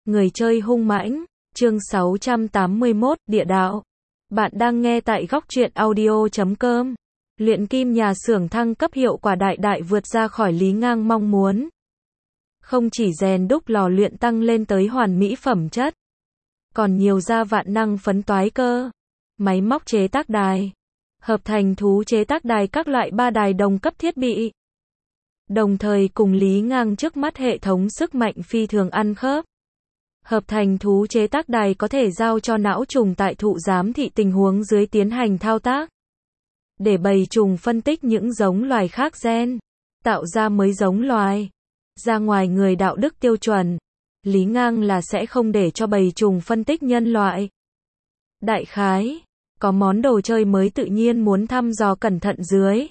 Người chơi hung mãnh, chương 681, địa đạo. Bạn đang nghe tại góc truyện audio.com. Luyện kim nhà xưởng thăng cấp hiệu quả đại đại vượt ra khỏi Lý Ngang mong muốn. Không chỉ rèn đúc lò luyện tăng lên tới hoàn mỹ phẩm chất, còn nhiều ra vạn năng phấn toái cơ, máy móc chế tác đài, hợp thành thú chế tác đài các loại 3 đài đồng cấp thiết bị. Đồng thời cùng Lý Ngang trước mắt hệ thống sức mạnh phi thường ăn khớp. Hợp thành thú chế tác đài có thể giao cho não trùng tại thụ giám thị tình huống dưới tiến hành thao tác. Để bầy trùng phân tích những giống loài khác gen, tạo ra mới giống loài. Ra ngoài người đạo đức tiêu chuẩn, Lý Ngang là sẽ không để cho bầy trùng phân tích nhân loại. Đại khái, có món đồ chơi mới tự nhiên muốn thăm dò cẩn thận dưới.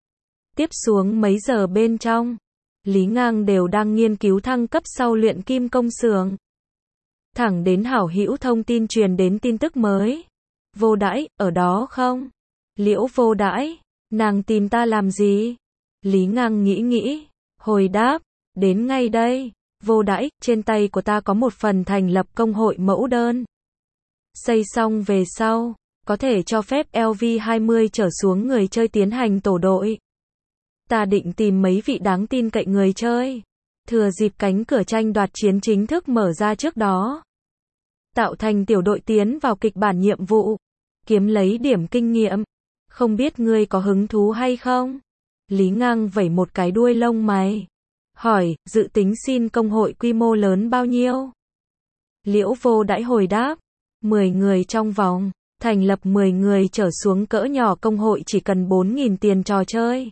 Tiếp xuống mấy giờ bên trong, Lý Ngang đều đang nghiên cứu thăng cấp sau luyện kim công xưởng. Thẳng đến hảo hữu thông tin truyền đến tin tức mới. Vô Đãi, ở đó không? Liễu Vô Đãi, nàng tìm ta làm gì? Lý Ngang nghĩ, hồi đáp, đến ngay đây. Vô Đãi, trên tay của ta có một phần thành lập công hội mẫu đơn. Xây xong về sau, có thể cho phép LV20 trở xuống người chơi tiến hành tổ đội. Ta định tìm mấy vị đáng tin cậy người chơi, thừa dịp cánh cửa tranh đoạt chiến chính thức mở ra trước đó, tạo thành tiểu đội tiến vào kịch bản nhiệm vụ, kiếm lấy điểm kinh nghiệm. Không biết ngươi có hứng thú hay không? Lý Ngang vẩy một cái đuôi lông mày, hỏi, dự tính xin công hội quy mô lớn bao nhiêu? Liễu Vô Đãi hồi đáp, 10 người trong vòng, thành lập 10 người trở xuống cỡ nhỏ công hội chỉ cần 4.000 tiền trò chơi.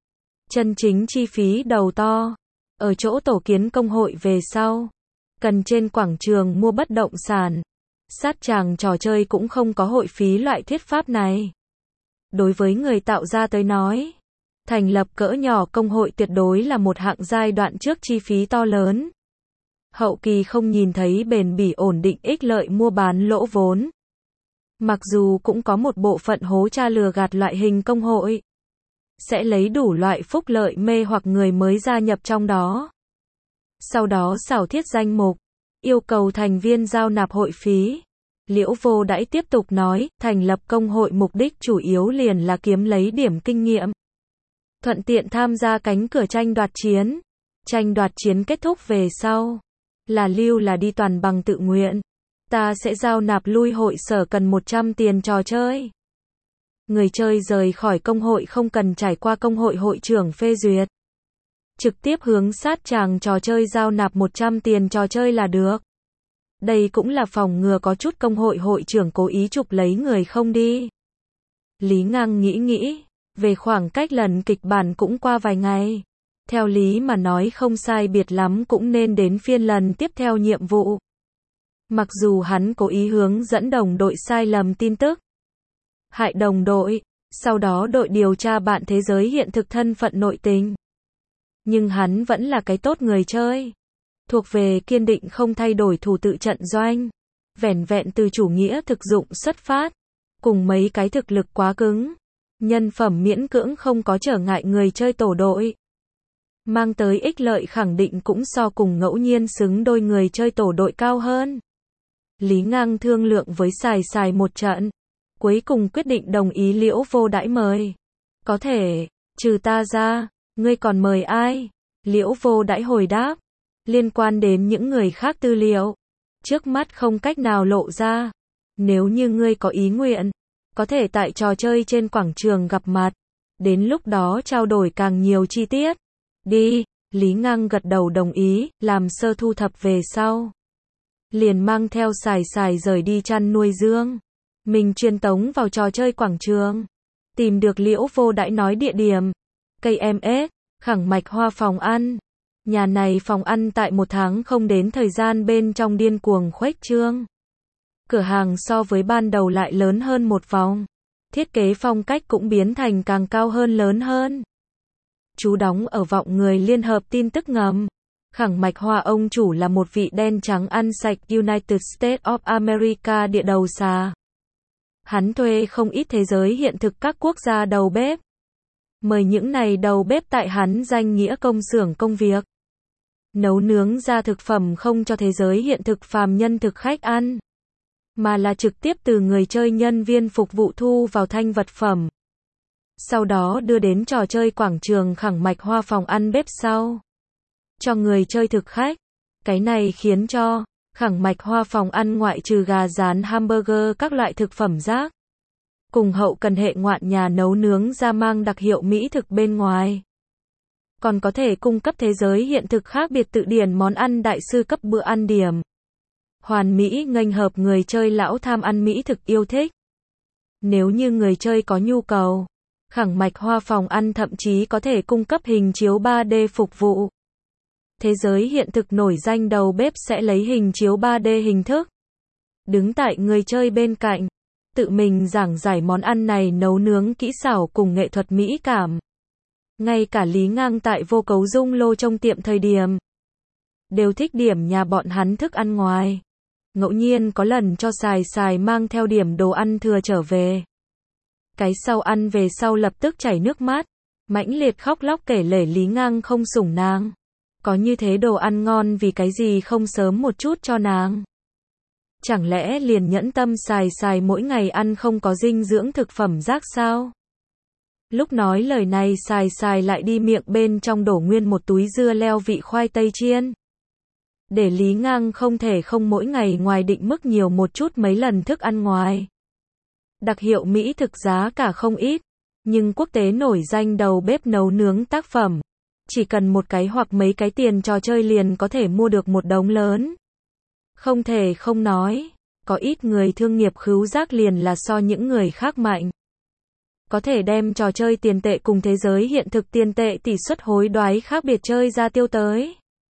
Chân chính chi phí đầu to, ở chỗ tổ kiến công hội về sau, cần trên quảng trường mua bất động sản. Sát tràng trò chơi cũng không có hội phí loại thuyết pháp này. Đối với người tạo ra tới nói, thành lập cỡ nhỏ công hội tuyệt đối là một hạng giai đoạn trước chi phí to lớn. Hậu kỳ không nhìn thấy bền bỉ ổn định ích lợi mua bán lỗ vốn. Mặc dù cũng có một bộ phận hố cha lừa gạt loại hình công hội, sẽ lấy đủ loại phúc lợi mê hoặc người mới gia nhập trong đó. Sau đó xảo thiết danh mục, yêu cầu thành viên giao nạp hội phí. Liễu Vô Đãi tiếp tục nói, thành lập công hội mục đích chủ yếu liền là kiếm lấy điểm kinh nghiệm. Thuận tiện tham gia cánh cửa tranh đoạt chiến. Tranh đoạt chiến kết thúc về sau, là lưu là đi toàn bằng tự nguyện. Ta sẽ giao nạp lui hội sở cần 100 tiền trò chơi. Người chơi rời khỏi công hội không cần trải qua công hội hội trưởng phê duyệt. Trực tiếp hướng sát tràng trò chơi giao nạp 100 tiền trò chơi là được. Đây cũng là phòng ngừa có chút công hội hội trưởng cố ý chụp lấy người không đi. Lý Ngang nghĩ, về khoảng cách lần kịch bản cũng qua vài ngày. Theo lý mà nói không sai biệt lắm cũng nên đến phiên lần tiếp theo nhiệm vụ. Mặc dù hắn cố ý hướng dẫn đồng đội sai lầm tin tức, hại đồng đội, sau đó đội điều tra bạn thế giới hiện thực thân phận nội tình. Nhưng hắn vẫn là cái tốt người chơi, thuộc về kiên định không thay đổi thủ tự trận doanh, vẻn vẹn từ chủ nghĩa thực dụng xuất phát, cùng mấy cái thực lực quá cứng, nhân phẩm miễn cưỡng không có trở ngại người chơi tổ đội. Mang tới ích lợi khẳng định cũng so cùng ngẫu nhiên xứng đôi người chơi tổ đội cao hơn. Lý Ngang thương lượng với Sài một trận, cuối cùng quyết định đồng ý Liễu Vô Đãi mời. Có thể, trừ ta ra, ngươi còn mời ai? Liễu Vô Đãi hồi đáp, liên quan đến những người khác tư liệu, trước mắt không cách nào lộ ra. Nếu như ngươi có ý nguyện, có thể tại trò chơi trên quảng trường gặp mặt, đến lúc đó trao đổi càng nhiều chi tiết. Đi, Lý Ngang gật đầu đồng ý, làm sơ thu thập về sau, liền mang theo Sài rời đi chăn nuôi Dương. Mình truyền tống vào trò chơi quảng trường, tìm được Liễu Vô Đãi nói địa điểm, cây MS, khẳng mạch hoa phòng ăn. Nhà này phòng ăn tại 1 tháng không đến thời gian bên trong điên cuồng khuếch trương. Cửa hàng so với ban đầu lại lớn hơn một vòng, thiết kế phong cách cũng biến thành càng cao hơn lớn hơn. Chú đóng ở vọng người liên hợp tin tức ngầm. Khẳng mạch hoa ông chủ là một vị đen trắng ăn sạch United States of America địa đầu xà. Hắn thuê không ít thế giới hiện thực các quốc gia đầu bếp. Mời những này đầu bếp tại hắn danh nghĩa công xưởng công việc. nấu nướng ra thực phẩm không cho thế giới hiện thực phàm nhân thực khách ăn, mà là trực tiếp từ người chơi nhân viên phục vụ thu vào thanh vật phẩm. Sau đó đưa đến trò chơi quảng trường khẳng mạch hoa phòng ăn bếp sau. Cho người chơi thực khách. Cái này khiến cho khẳng mạch hoa phòng ăn ngoại trừ gà rán hamburger các loại thực phẩm rác. Cùng hậu cần hệ ngoạn nhà nấu nướng ra mang đặc hiệu mỹ thực bên ngoài. Còn có thể cung cấp thế giới hiện thực khác biệt tự điển món ăn đại sư cấp bữa ăn điểm. Hoàn mỹ nghênh hợp người chơi lão tham ăn mỹ thực yêu thích. Nếu như người chơi có nhu cầu, khẳng mạch hoa phòng ăn thậm chí có thể cung cấp hình chiếu 3D phục vụ. Thế giới hiện thực nổi danh đầu bếp sẽ lấy hình chiếu 3D hình thức. Đứng tại người chơi bên cạnh, tự mình giảng giải món ăn này nấu nướng kỹ xảo cùng nghệ thuật mỹ cảm. Ngay cả Lý Ngang tại Vô Cấu Dung Lô trong tiệm thời điểm, đều thích điểm nhà bọn hắn thức ăn ngoài. Ngẫu nhiên có lần cho Sài Sài mang theo điểm đồ ăn thừa trở về. Cái sau ăn về sau lập tức chảy nước mắt, mãnh liệt khóc lóc kể lể Lý Ngang không sủng nàng. Có như thế đồ ăn ngon vì cái gì không sớm một chút cho nàng. Chẳng lẽ liền nhẫn tâm Sài Sài mỗi ngày ăn không có dinh dưỡng thực phẩm rác sao? Lúc nói lời này Sài Sài lại đi miệng bên trong đổ nguyên một túi dưa leo vị khoai tây chiên. Để Lý Ngang không thể không mỗi ngày ngoài định mức nhiều một chút mấy lần thức ăn ngoài. Đặc hiệu mỹ thực giá cả không ít, nhưng quốc tế nổi danh đầu bếp nấu nướng tác phẩm. Chỉ cần một cái hoặc mấy cái tiền trò chơi liền có thể mua được một đống lớn. Không thể không nói, có ít người thương nghiệp khứu giác liền là so những người khác mạnh. Có thể đem trò chơi tiền tệ cùng thế giới hiện thực tiền tệ tỷ suất hối đoái khác biệt chơi ra tiêu tới.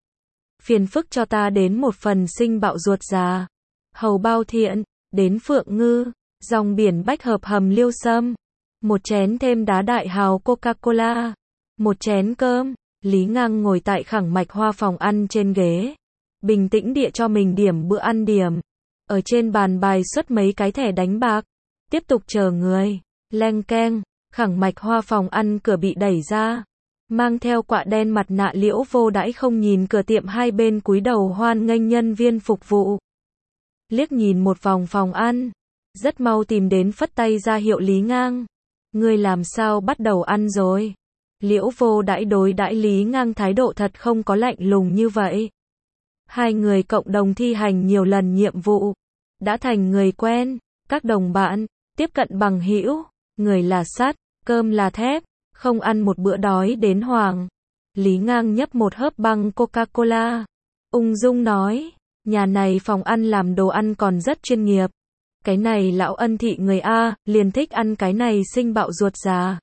Phiền phức cho ta đến một phần sinh bạo ruột già. Hầu bao thiện, đến Phượng Ngư, dòng biển bách hợp hầm liêu sâm. Một chén thêm đá đại hào Coca-Cola. Một chén cơm. Lý Ngang ngồi tại khẳng mạch hoa phòng ăn trên ghế. Bình tĩnh địa cho mình điểm bữa ăn điểm. Ở trên bàn bài xuất mấy cái thẻ đánh bạc. Tiếp tục chờ người. Leng keng, khẳng mạch hoa phòng ăn cửa bị đẩy ra. Mang theo quạ đen mặt nạ Liễu Vô Đãi không nhìn cửa tiệm hai bên cúi đầu hoan nghênh nhân viên phục vụ. Liếc nhìn một vòng phòng ăn. Rất mau tìm đến phất tay ra hiệu Lý Ngang. Ngươi làm sao bắt đầu ăn rồi? Liễu Vô Đãi đối đãi Lý Ngang thái độ thật không có lạnh lùng như vậy. Hai người cộng đồng thi hành nhiều lần nhiệm vụ. Đã thành người quen, các đồng bạn, tiếp cận bằng hữu. Người là sắt, cơm là thép, không ăn một bữa đói đến hoàng. Lý Ngang nhấp một hớp băng Coca-Cola. Ung dung nói, nhà này phòng ăn làm đồ ăn còn rất chuyên nghiệp. Cái này lão ân thị người A, liền thích ăn cái này sinh bạo ruột già.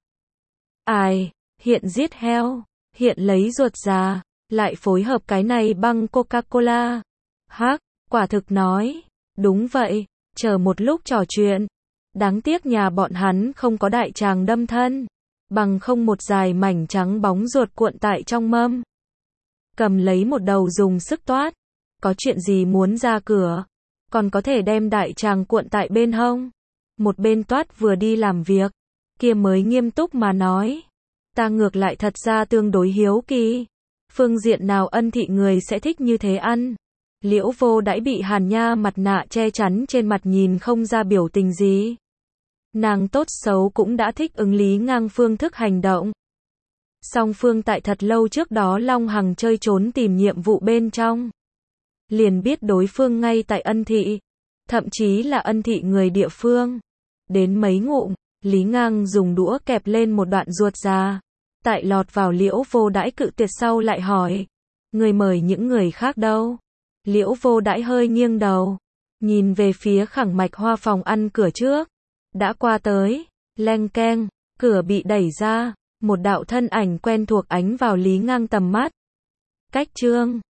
Ai, hiện giết heo, hiện lấy ruột già, lại phối hợp cái này băng Coca-Cola. Hắc, quả thực nói, đúng vậy, chờ một lúc trò chuyện. Đáng tiếc nhà bọn hắn không có đại tràng đâm thân, bằng không một dài mảnh trắng bóng ruột cuộn tại trong mâm. Cầm lấy một đầu dùng sức toát, có chuyện gì muốn ra cửa, còn có thể đem đại tràng cuộn tại bên hông. Một bên toát vừa đi làm việc, kia mới nghiêm túc mà nói. Ta ngược lại thật ra tương đối hiếu kỳ. Phương diện nào ân thị người sẽ thích như thế ăn? Liễu Vô Đãi bị hàn nha mặt nạ che chắn trên mặt nhìn không ra biểu tình gì. Nàng tốt xấu cũng đã thích ứng Lý Ngang phương thức hành động. Song phương tại thật lâu trước đó Long Hằng chơi trốn tìm nhiệm vụ bên trong. Liền biết đối phương ngay tại ân thị. Thậm chí là ân thị người địa phương. Đến mấy ngụm, Lý Ngang dùng đũa kẹp lên một đoạn ruột già. Tại lọt vào Liễu Vô Đãi cự tuyệt sau lại hỏi. Người mời những người khác đâu? Liễu Vô Đãi hơi nghiêng đầu. Nhìn về phía khẳng mạch hoa phòng ăn cửa trước. Đã qua tới. Leng keng. Cửa bị đẩy ra. Một đạo thân ảnh quen thuộc ánh vào Lý Ngang tầm mắt. Cách chương.